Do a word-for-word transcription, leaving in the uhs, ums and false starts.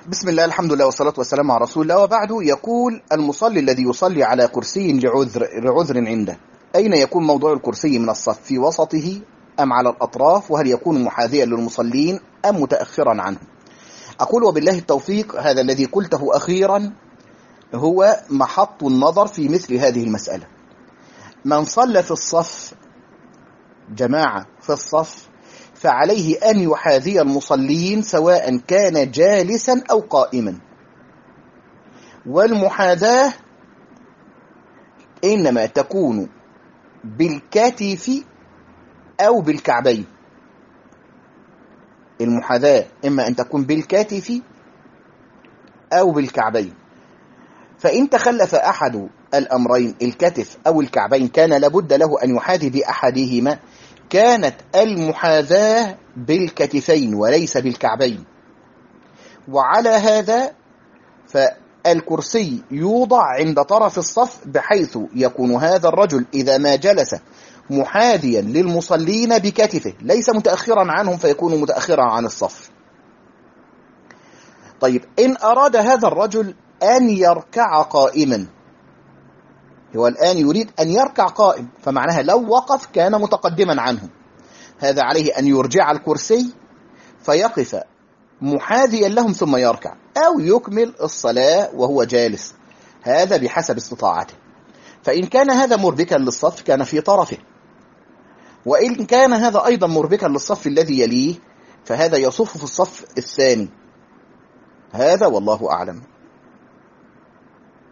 بسم الله، الحمد لله والصلاة والسلام على رسول الله، وبعد. يقول المصلي الذي يصلي على كرسي لعذر لعذر عنده، أين يكون موضوع الكرسي من الصف؟ في وسطه أم على الأطراف؟ وهل يكون محاذيا للمصلين أم متأخرا عنه؟ أقول وبالله التوفيق. هذا الذي قلته أخيرا هو محط النظر في مثل هذه المسألة. من صلى في الصف جماعة في الصف فعليه أن يحاذي المصلين سواء كان جالسا أو قائما، والمحاذاة إنما تكون بالكتف أو بالكعبين. المحاذاة إما أن تكون بالكتف أو بالكعبين، فإن تخلف أحد الأمرين الكتف أو الكعبين كان لابد له أن يحاذي بأحدهما، كانت المحاذاة بالكتفين وليس بالكعبين. وعلى هذا فالكرسي يوضع عند طرف الصف بحيث يكون هذا الرجل إذا ما جلس محاذيا للمصلين بكتفه ليس متأخرا عنهم فيكون متأخرا عن الصف. طيب، إن أراد هذا الرجل أن يركع قائما، هو الآن يريد أن يركع قائم، فمعناها لو وقف كان متقدما عنه، هذا عليه أن يرجع الكرسي فيقف محاذيا لهم ثم يركع، أو يكمل الصلاة وهو جالس، هذا بحسب استطاعته. فإن كان هذا مربكا للصف كان في طرفه، وإن كان هذا أيضا مربكا للصف الذي يليه فهذا يصف في الصف الثاني. هذا والله أعلم.